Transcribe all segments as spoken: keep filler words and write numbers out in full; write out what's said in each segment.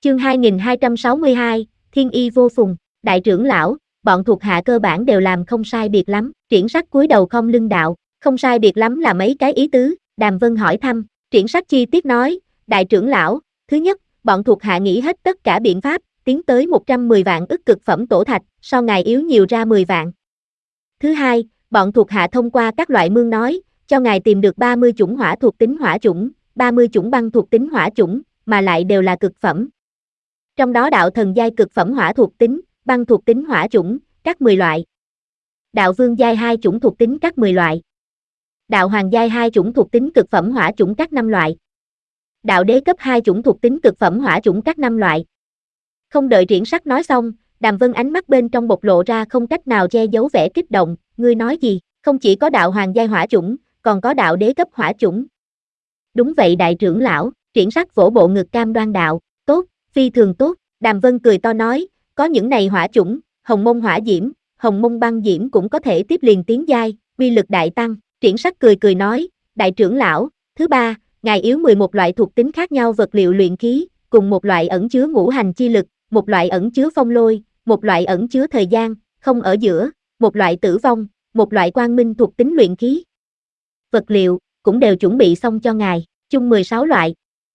Chương hai nghìn hai trăm sáu mươi hai, Thiên Y vô phùng, đại trưởng lão, bọn thuộc hạ cơ bản đều làm không sai biệt lắm, Triển Sắc cúi đầu khom lưng đạo, không sai biệt lắm là mấy cái ý tứ, Đàm Vân hỏi thăm, Triển Sắc chi tiết nói, đại trưởng lão, thứ nhất, bọn thuộc hạ nghĩ hết tất cả biện pháp, tiến tới một trăm mười vạn ức cực phẩm tổ thạch, so ngài yếu nhiều ra mười vạn. Thứ hai, bọn thuộc hạ thông qua các loại mương nói, cho ngài tìm được ba mươi chủng hỏa thuộc tính hỏa chủng, ba mươi chủng băng thuộc tính hỏa chủng, mà lại đều là cực phẩm. Trong đó đạo thần giai cực phẩm hỏa thuộc tính, băng thuộc tính hỏa chủng, các mười loại. Đạo vương giai hai chủng thuộc tính các mười loại. Đạo hoàng giai hai chủng thuộc tính cực phẩm hỏa chủng các năm loại. Đạo đế cấp hai chủng thuộc tính cực phẩm hỏa chủng các năm loại. Không đợi Triển Sắc nói xong, Đàm Vân ánh mắt bên trong bộc lộ ra không cách nào che giấu vẻ kích động, ngươi nói gì, không chỉ có đạo hoàng giai hỏa chủng, còn có đạo đế cấp hỏa chủng. Đúng vậy đại trưởng lão, Triển Sắc vỗ bộ ngực cam đoan đạo, tốt, phi thường tốt, Đàm Vân cười to nói, có những này hỏa chủng, hồng mông hỏa diễm, hồng mông băng diễm cũng có thể tiếp liền tiến giai, uy lực đại tăng, Triển Sắc cười cười nói, đại trưởng lão, thứ ba, ngài yếu mười một loại thuộc tính khác nhau vật liệu luyện khí, cùng một loại ẩn chứa ngũ hành chi lực, một loại ẩn chứa phong lôi, một loại ẩn chứa thời gian, không ở giữa, một loại tử vong, một loại quang minh thuộc tính luyện khí. Vật liệu, cũng đều chuẩn bị xong cho ngài, chung mười sáu loại.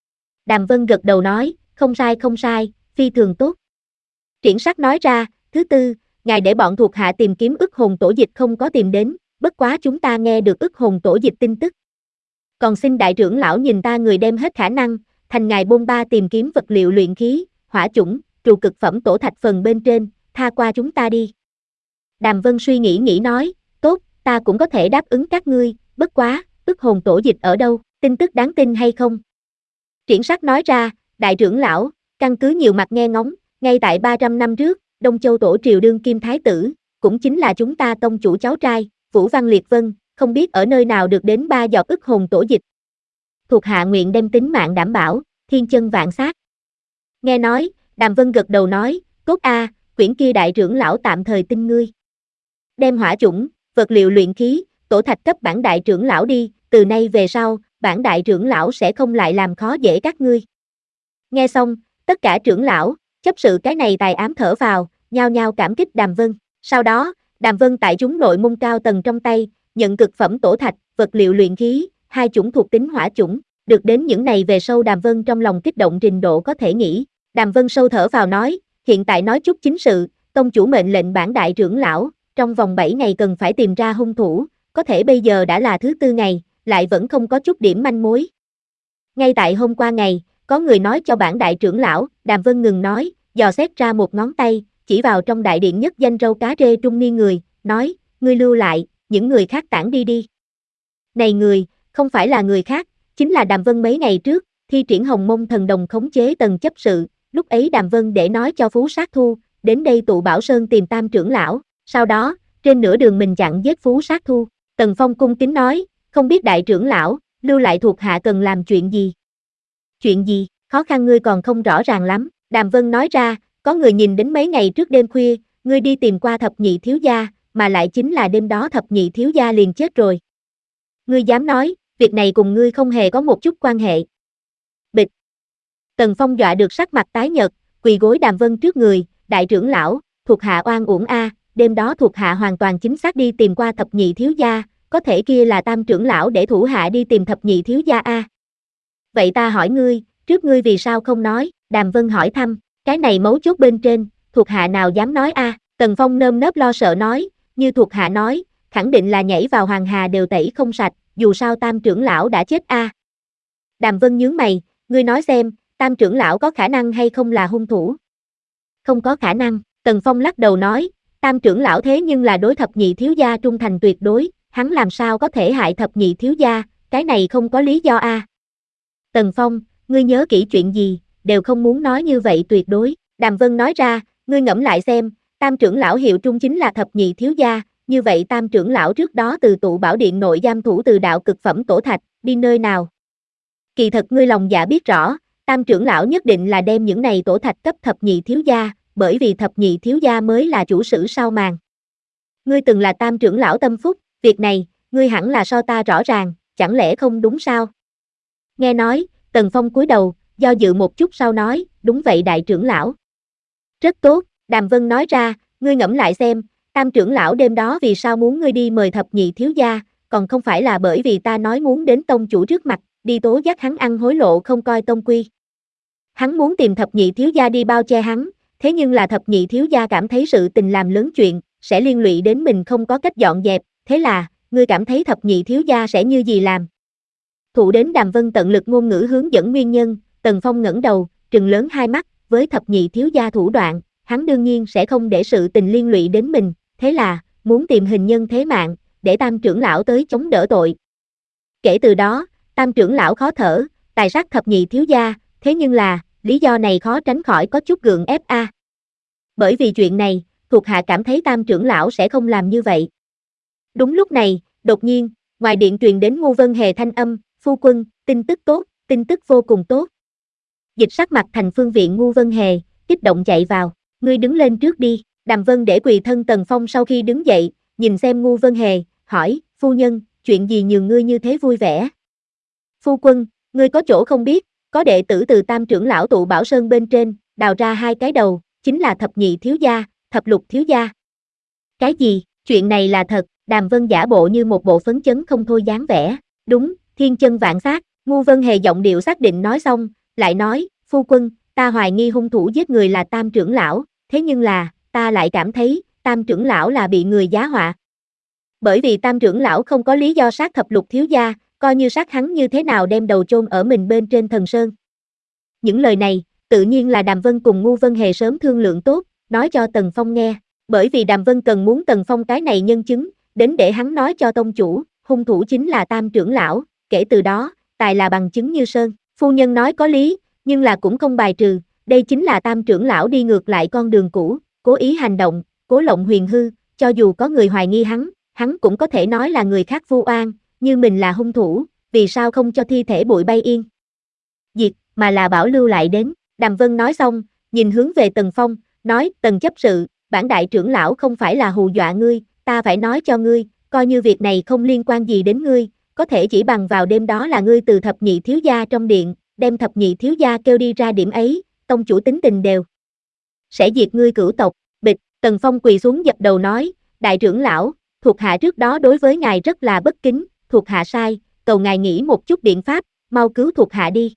Đàm Vân gật đầu nói, không sai không sai, phi thường tốt. Triển Sắc nói ra, thứ tư, ngài để bọn thuộc hạ tìm kiếm ức hồn tổ dịch không có tìm đến, bất quá chúng ta nghe được ức hồn tổ dịch tin tức. Còn xin đại trưởng lão nhìn ta người đem hết khả năng, thành ngài bôn ba tìm kiếm vật liệu luyện khí, hỏa chủng, trù cực phẩm tổ thạch phần bên trên, tha qua chúng ta đi. Đàm Vân suy nghĩ nghĩ nói, tốt, ta cũng có thể đáp ứng các ngươi, bất quá, ức hồn tổ dịch ở đâu, tin tức đáng tin hay không? Triển Sắc nói ra, đại trưởng lão, căn cứ nhiều mặt nghe ngóng, ngay tại ba trăm năm trước, Đông Châu Tổ triều đương kim thái tử, cũng chính là chúng ta tông chủ cháu trai, Vũ Văn Liệt Vân, không biết ở nơi nào được đến ba giọt ức hồn tổ dịch. Thuộc hạ nguyện đem tính mạng đảm bảo, thiên chân vạn sát. Nghe nói, Đàm Vân gật đầu nói, cốt a, quyển kia đại trưởng lão tạm thời tin ngươi. Đem hỏa chủng, vật liệu luyện khí, tổ thạch cấp bản đại trưởng lão đi, từ nay về sau, bản đại trưởng lão sẽ không lại làm khó dễ các ngươi. Nghe xong, tất cả trưởng lão, chấp sự cái này tài ám thở vào, nhao nhao cảm kích Đàm Vân. Sau đó, Đàm Vân tại chúng nội môn cao tầng trong tay, nhận cực phẩm tổ thạch, vật liệu luyện khí, hai chủng thuộc tính hỏa chủng, được đến những này về sau Đàm Vân trong lòng kích động trình độ có thể nghĩ. Đàm Vân sâu thở vào nói, hiện tại nói chút chính sự, tông chủ mệnh lệnh bản đại trưởng lão, trong vòng bảy ngày cần phải tìm ra hung thủ, có thể bây giờ đã là thứ tư ngày, lại vẫn không có chút điểm manh mối. Ngay tại hôm qua ngày, có người nói cho bản đại trưởng lão, Đàm Vân ngừng nói, dò xét ra một ngón tay, chỉ vào trong đại điện nhất danh râu cá rê trung niên người, nói, ngươi lưu lại, những người khác tản đi đi. Này người, không phải là người khác, chính là Đàm Vân mấy ngày trước, thi triển hồng mông thần đồng khống chế tầng chấp sự, lúc ấy Đàm Vân để nói cho Phú Sát Thu, đến đây tụ Bảo Sơn tìm tam trưởng lão, sau đó, trên nửa đường mình chặn giết Phú Sát Thu, Tần Phong cung kính nói, không biết đại trưởng lão, lưu lại thuộc hạ cần làm chuyện gì? Chuyện gì, khó khăn ngươi còn không rõ ràng lắm, Đàm Vân nói ra, có người nhìn đến mấy ngày trước đêm khuya, ngươi đi tìm qua thập nhị thiếu gia, mà lại chính là đêm đó thập nhị thiếu gia liền chết rồi. Ngươi dám nói, việc này cùng ngươi không hề có một chút quan hệ. Bịch. Tần Phong dọa được sắc mặt tái nhợt, quỳ gối Đàm Vân trước người, đại trưởng lão, thuộc hạ oan uổng a, đêm đó thuộc hạ hoàn toàn chính xác đi tìm qua thập nhị thiếu gia, có thể kia là tam trưởng lão để thủ hạ đi tìm thập nhị thiếu gia a. Vậy ta hỏi ngươi, trước ngươi vì sao không nói? Đàm Vân hỏi thăm, cái này mấu chốt bên trên, thuộc hạ nào dám nói a? Tần Phong nơm nớp lo sợ nói, như thuộc hạ nói, khẳng định là nhảy vào hoàng hà đều tẩy không sạch, dù sao tam trưởng lão đã chết a. Đàm Vân nhướng mày, ngươi nói xem, tam trưởng lão có khả năng hay không là hung thủ? Không có khả năng, Tần Phong lắc đầu nói, tam trưởng lão thế nhưng là đối thập nhị thiếu gia trung thành tuyệt đối, hắn làm sao có thể hại thập nhị thiếu gia, cái này không có lý do a. Tần Phong, ngươi nhớ kỹ chuyện gì, đều không muốn nói như vậy tuyệt đối. Đàm Vân nói ra, ngươi ngẫm lại xem, tam trưởng lão hiệu trung chính là thập nhị thiếu gia, như vậy tam trưởng lão trước đó từ tụ bảo điện nội giam thủ từ đạo cực phẩm tổ thạch, đi nơi nào? Kỳ thật ngươi lòng dạ biết rõ, tam trưởng lão nhất định là đem những này tổ thạch cấp thập nhị thiếu gia, bởi vì thập nhị thiếu gia mới là chủ sử sau màn. Ngươi từng là tam trưởng lão tâm phúc, việc này, ngươi hẳn là so ta rõ ràng, chẳng lẽ không đúng sao? Nghe nói, Tần Phong cúi đầu, do dự một chút sau nói, đúng vậy đại trưởng lão. Rất tốt, Đàm Vân nói ra, ngươi ngẫm lại xem, Tam trưởng lão đêm đó vì sao muốn ngươi đi mời thập nhị thiếu gia, còn không phải là bởi vì ta nói muốn đến tông chủ trước mặt, đi tố giác hắn ăn hối lộ không coi tông quy. Hắn muốn tìm thập nhị thiếu gia đi bao che hắn, thế nhưng là thập nhị thiếu gia cảm thấy sự tình làm lớn chuyện, sẽ liên lụy đến mình không có cách dọn dẹp, thế là, ngươi cảm thấy thập nhị thiếu gia sẽ như gì làm? Thụ đến Đàm Vân tận lực ngôn ngữ hướng dẫn nguyên nhân, Tần Phong ngẩng đầu, trừng lớn hai mắt, với thập nhị thiếu gia thủ đoạn, hắn đương nhiên sẽ không để sự tình liên lụy đến mình, thế là, muốn tìm hình nhân thế mạng, để Tam trưởng lão tới chống đỡ tội. Kể từ đó, Tam trưởng lão khó thở, tài sát thập nhị thiếu gia, thế nhưng là, lý do này khó tránh khỏi có chút gượng ép a. Bởi vì chuyện này, thuộc hạ cảm thấy Tam trưởng lão sẽ không làm như vậy. Đúng lúc này, đột nhiên, ngoài điện truyền đến Ngô Vân Hề thanh âm, phu quân, tin tức tốt, tin tức vô cùng tốt. Dịch sắc mặt thành phương viện Ngô Vân Hề, kích động chạy vào, ngươi đứng lên trước đi, Đàm Vân để quỳ thân Tần Phong sau khi đứng dậy, nhìn xem Ngô Vân Hề, hỏi, phu nhân, chuyện gì nhường ngươi như thế vui vẻ? Phu quân, ngươi có chỗ không biết, có đệ tử từ Tam trưởng lão tụ Bảo Sơn bên trên, đào ra hai cái đầu, chính là thập nhị thiếu gia, thập lục thiếu gia. Cái gì, chuyện này là thật, Đàm Vân giả bộ như một bộ phấn chấn không thôi dáng vẻ, đúng, thiên chân vạn sát, Ngô Vân Hề giọng điệu xác định nói xong, lại nói, phu quân, ta hoài nghi hung thủ giết người là Tam trưởng lão, thế nhưng là, ta lại cảm thấy, Tam trưởng lão là bị người giá họa. Bởi vì Tam trưởng lão không có lý do sát thập lục thiếu gia, coi như sát hắn như thế nào đem đầu chôn ở mình bên trên thần sơn. Những lời này, tự nhiên là Đàm Vân cùng Ngô Vân Hề sớm thương lượng tốt, nói cho Tần Phong nghe, bởi vì Đàm Vân cần muốn Tần Phong cái này nhân chứng, đến để hắn nói cho tông chủ, hung thủ chính là Tam trưởng lão, kể từ đó, tài là bằng chứng như sơn, phu nhân nói có lý, nhưng là cũng không bài trừ, đây chính là Tam trưởng lão đi ngược lại con đường cũ, cố ý hành động, cố lộng huyền hư, cho dù có người hoài nghi hắn, hắn cũng có thể nói là người khác vu oan, như mình là hung thủ, vì sao không cho thi thể bụi bay yên diệt, mà là bảo lưu lại đến, Đàm Vân nói xong, nhìn hướng về Tần Phong, nói, Tần chấp sự, bản đại trưởng lão không phải là hù dọa ngươi, ta phải nói cho ngươi, coi như việc này không liên quan gì đến ngươi, có thể chỉ bằng vào đêm đó là ngươi từ thập nhị thiếu gia trong điện, đem thập nhị thiếu gia kêu đi ra điểm ấy, tông chủ tính tình đều sẽ diệt ngươi cửu tộc, bịch, Tần Phong quỳ xuống dập đầu nói, đại trưởng lão, thuộc hạ trước đó đối với ngài rất là bất kính, thuộc hạ sai, cầu ngài nghĩ một chút biện pháp, mau cứu thuộc hạ đi.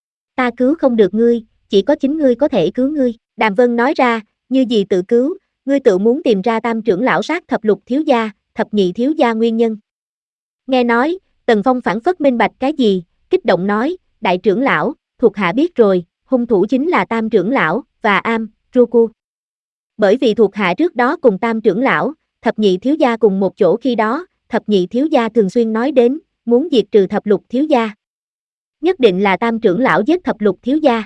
Ta cứu không được ngươi, chỉ có chính ngươi có thể cứu ngươi, Đàm Vân nói ra, như gì tự cứu, ngươi tự muốn tìm ra Tam trưởng lão sát thập lục thiếu gia, thập nhị thiếu gia nguyên nhân. Nghe nói, Tần Phong phản phất minh bạch cái gì, kích động nói, đại trưởng lão, thuộc hạ biết rồi, hung thủ chính là Tam trưởng lão, và Am, Ruku. Bởi vì thuộc hạ trước đó cùng Tam trưởng lão, thập nhị thiếu gia cùng một chỗ khi đó, thập nhị thiếu gia thường xuyên nói đến, muốn diệt trừ thập lục thiếu gia. Nhất định là Tam trưởng lão giết thập lục thiếu gia.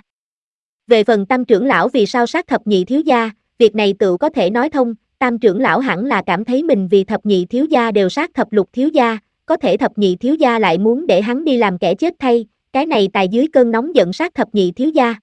Về phần Tam trưởng lão vì sao sát thập nhị thiếu gia, việc này tự có thể nói thông, Tam trưởng lão hẳn là cảm thấy mình vì thập nhị thiếu gia đều sát thập lục thiếu gia, có thể thập nhị thiếu gia lại muốn để hắn đi làm kẻ chết thay, cái này tài dưới cơn nóng giận sát thập nhị thiếu gia.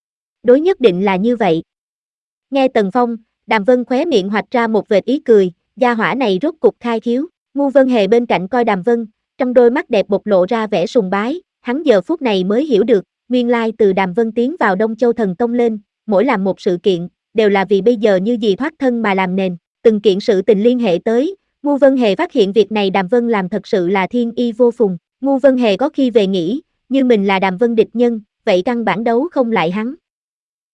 Đối nhất định là như vậy. Nghe Tần Phong, Đàm Vân khóe miệng hoạch ra một vệt ý cười, gia hỏa này rốt cục khai khiếu, Ngô Vân Hề bên cạnh coi Đàm Vân, trong đôi mắt đẹp bộc lộ ra vẻ sùng bái, hắn giờ phút này mới hiểu được, nguyên lai từ Đàm Vân tiến vào Đông Châu Thần Tông lên, mỗi làm một sự kiện, đều là vì bây giờ như gì thoát thân mà làm nền, từng kiện sự tình liên hệ tới, Ngô Vân Hề phát hiện việc này Đàm Vân làm thật sự là thiên y vô phùng, Ngô Vân Hề có khi về nghĩ, như mình là Đàm Vân địch nhân, vậy căn bản đấu không lại hắn,